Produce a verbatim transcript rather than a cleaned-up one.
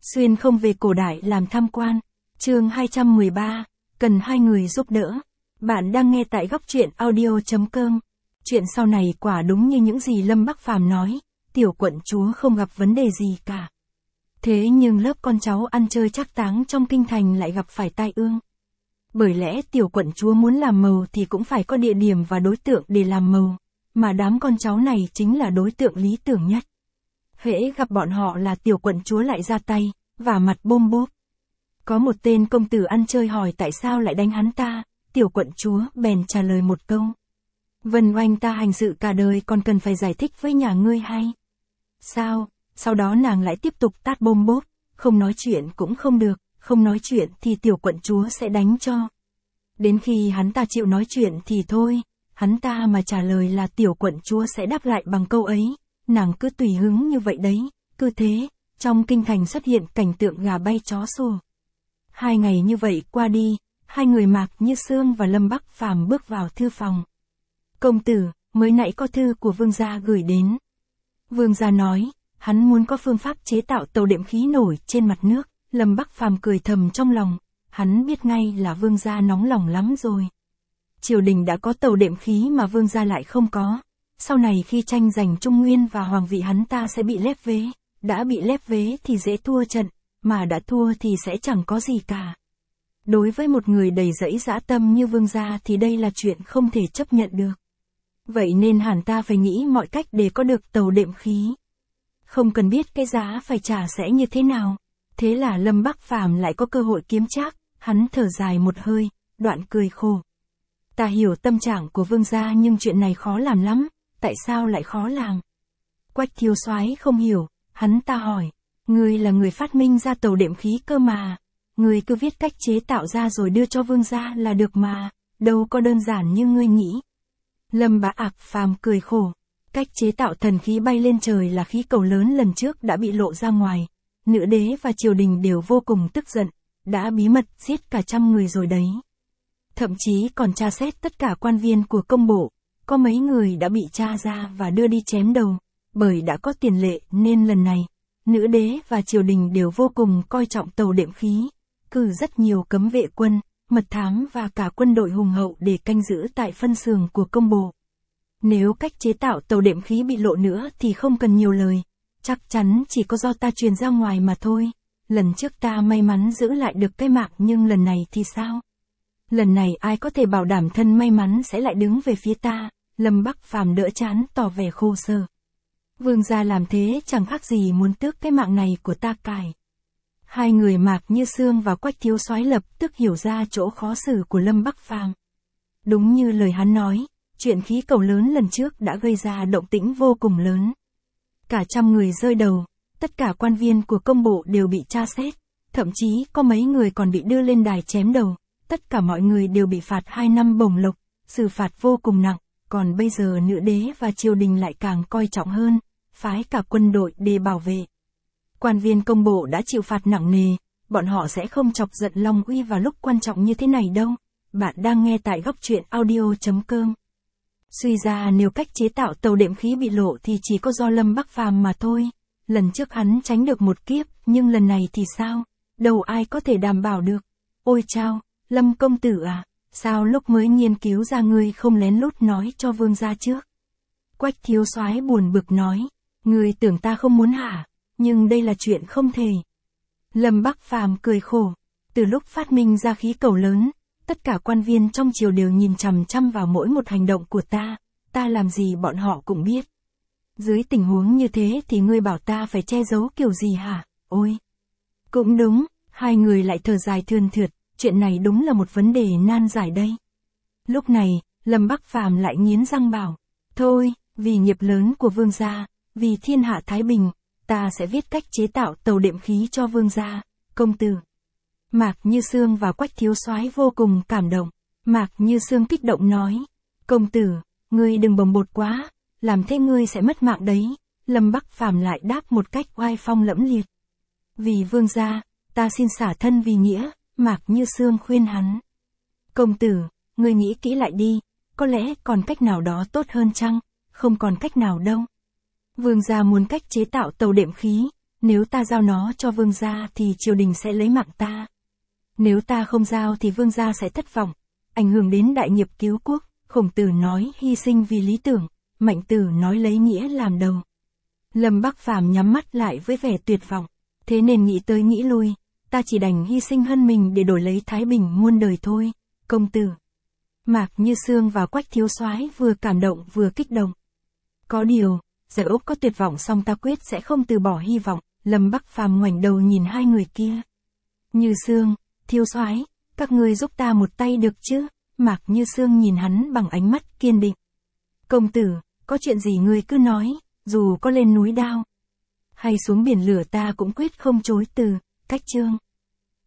Xuyên không về cổ đại làm tham quan. Chương hai trăm mười ba, cần hai người giúp đỡ. Bạn đang nghe tại góc truyện audio chấm com. Chuyện sau này quả đúng như những gì Lâm Bắc Phàm nói, tiểu quận chúa không gặp vấn đề gì cả. Thế nhưng lớp con cháu ăn chơi trác táng trong kinh thành lại gặp phải tai ương. Bởi lẽ tiểu quận chúa muốn làm màu thì cũng phải có địa điểm và đối tượng để làm màu, mà đám con cháu này chính là đối tượng lý tưởng nhất. Hễ gặp bọn họ là tiểu quận chúa lại ra tay, và mặt bôm bốp. Có một tên công tử ăn chơi hỏi tại sao lại đánh hắn ta, tiểu quận chúa bèn trả lời một câu. Vân oanh ta hành sự cả đời còn cần phải giải thích với nhà ngươi hay sao? Sau đó nàng lại tiếp tục tát bôm bốp, không nói chuyện cũng không được, không nói chuyện thì tiểu quận chúa sẽ đánh cho. Đến khi hắn ta chịu nói chuyện thì thôi, hắn ta mà trả lời là tiểu quận chúa sẽ đáp lại bằng câu ấy, nàng cứ tùy hứng như vậy đấy, cứ thế, trong kinh thành xuất hiện cảnh tượng gà bay chó sủa. Hai ngày như vậy qua đi, hai người Mạc Như Sương và Lâm Bắc Phàm bước vào thư phòng. Công tử, mới nãy có thư của vương gia gửi đến. Vương gia nói, hắn muốn có phương pháp chế tạo tàu đệm khí nổi trên mặt nước. Lâm Bắc Phàm cười thầm trong lòng, hắn biết ngay là vương gia nóng lòng lắm rồi. Triều đình đã có tàu đệm khí mà vương gia lại không có. Sau này khi tranh giành Trung Nguyên và hoàng vị hắn ta sẽ bị lép vế, đã bị lép vế thì dễ thua trận, mà đã thua thì sẽ chẳng có gì cả. Đối với một người đầy dẫy dã tâm như vương gia thì đây là chuyện không thể chấp nhận được. Vậy nên hắn ta phải nghĩ mọi cách để có được tàu đệm khí. Không cần biết cái giá phải trả sẽ như thế nào. Thế là Lâm Bắc Phàm lại có cơ hội kiếm trác, hắn thở dài một hơi, đoạn cười khổ. Ta hiểu tâm trạng của vương gia nhưng chuyện này khó làm lắm, tại sao lại khó làm? Quách Thiếu Soái không hiểu, hắn ta hỏi, ngươi là người phát minh ra tàu đệm khí cơ mà, ngươi cứ viết cách chế tạo ra rồi đưa cho vương gia là được mà, đâu có đơn giản như ngươi nghĩ. Lâm Bá Ạc Phàm cười khổ, cách chế tạo thần khí bay lên trời là khí cầu lớn lần trước đã bị lộ ra ngoài. Nữ đế và triều đình đều vô cùng tức giận, đã bí mật giết cả trăm người rồi đấy. Thậm chí còn tra xét tất cả quan viên của công bộ, có mấy người đã bị tra ra và đưa đi chém đầu, bởi đã có tiền lệ nên lần này, nữ đế và triều đình đều vô cùng coi trọng tàu đệm khí, cử rất nhiều cấm vệ quân, mật thám và cả quân đội hùng hậu để canh giữ tại phân xưởng của công bộ. Nếu cách chế tạo tàu đệm khí bị lộ nữa thì không cần nhiều lời. Chắc chắn chỉ có do ta truyền ra ngoài mà thôi. Lần trước ta may mắn giữ lại được cái mạng nhưng lần này thì sao? Lần này ai có thể bảo đảm thân may mắn sẽ lại đứng về phía ta? Lâm Bắc Phàm đỡ chán tỏ vẻ khô sở. Vương gia làm thế chẳng khác gì muốn tước cái mạng này của ta cài. Hai người Mạc Như Sương và Quách Thiếu Soái lập tức hiểu ra chỗ khó xử của Lâm Bắc Phàm. Đúng như lời hắn nói, chuyện khí cầu lớn lần trước đã gây ra động tĩnh vô cùng lớn. Cả trăm người rơi đầu, tất cả quan viên của công bộ đều bị tra xét, thậm chí có mấy người còn bị đưa lên đài chém đầu, tất cả mọi người đều bị phạt hai năm bổng lộc, xử phạt vô cùng nặng, còn bây giờ nữ đế và triều đình lại càng coi trọng hơn, phái cả quân đội để bảo vệ. Quan viên công bộ đã chịu phạt nặng nề, bọn họ sẽ không chọc giận Long Uy vào lúc quan trọng như thế này đâu. Bạn đang nghe tại góc truyện audio chấm com. Suy ra nếu cách chế tạo tàu đệm khí bị lộ thì chỉ có do Lâm Bắc Phàm mà thôi. Lần trước hắn tránh được một kiếp, nhưng lần này thì sao? Đâu ai có thể đảm bảo được. Ôi chao, Lâm công tử à, sao lúc mới nghiên cứu ra ngươi không lén lút nói cho vương gia trước? Quách Thiếu Soái buồn bực nói, ngươi tưởng ta không muốn hả? Nhưng đây là chuyện không thể. Lâm Bắc Phàm cười khổ, từ lúc phát minh ra khí cầu lớn, tất cả quan viên trong triều đều nhìn chằm chằm vào mỗi một hành động của ta, ta làm gì bọn họ cũng biết. Dưới tình huống như thế thì ngươi bảo ta phải che giấu kiểu gì hả? Ôi! Cũng đúng, hai người lại thở dài thườn thượt, chuyện này đúng là một vấn đề nan giải đây. Lúc này, Lâm Bắc Phàm lại nghiến răng bảo, thôi, vì nghiệp lớn của vương gia, vì thiên hạ thái bình, ta sẽ viết cách chế tạo tàu đệm khí cho vương gia, công tử. Mạc Như Sương và Quách Thiếu Soái vô cùng cảm động. Mạc Như Sương kích động nói, công tử, ngươi đừng bồng bột quá, làm thế ngươi sẽ mất mạng đấy. Lâm Bắc Phàm lại đáp một cách oai phong lẫm liệt. Vì vương gia, ta xin xả thân vì nghĩa, Mạc Như Sương khuyên hắn. Công tử, ngươi nghĩ kỹ lại đi, có lẽ còn cách nào đó tốt hơn chăng? Không còn cách nào đâu. Vương gia muốn cách chế tạo tàu đệm khí, Nếu ta giao nó cho vương gia thì triều đình sẽ lấy mạng ta. Nếu ta không giao thì vương gia sẽ thất vọng, ảnh hưởng đến đại nghiệp cứu quốc. Khổng Tử nói hy sinh vì lý tưởng, Mạnh Tử nói lấy nghĩa làm đầu. Lâm Bắc Phàm nhắm mắt lại với vẻ tuyệt vọng, thế nên nghĩ tới nghĩ lui, ta chỉ đành hy sinh thân mình để đổi lấy thái bình muôn đời thôi, công tử. Mạc Như Sương và Quách thiếu soái vừa cảm động vừa kích động. Có điều, dẫu có tuyệt vọng song ta quyết sẽ không từ bỏ hy vọng. Lâm Bắc Phàm ngoảnh đầu nhìn hai người kia. Như Sương, thiếu soái, các ngươi giúp ta một tay được chứ? Mạc Như Sương nhìn hắn bằng ánh mắt kiên định. Công tử, có chuyện gì ngươi cứ nói, dù có lên núi đao hay xuống biển lửa ta cũng quyết không chối từ. Cách chương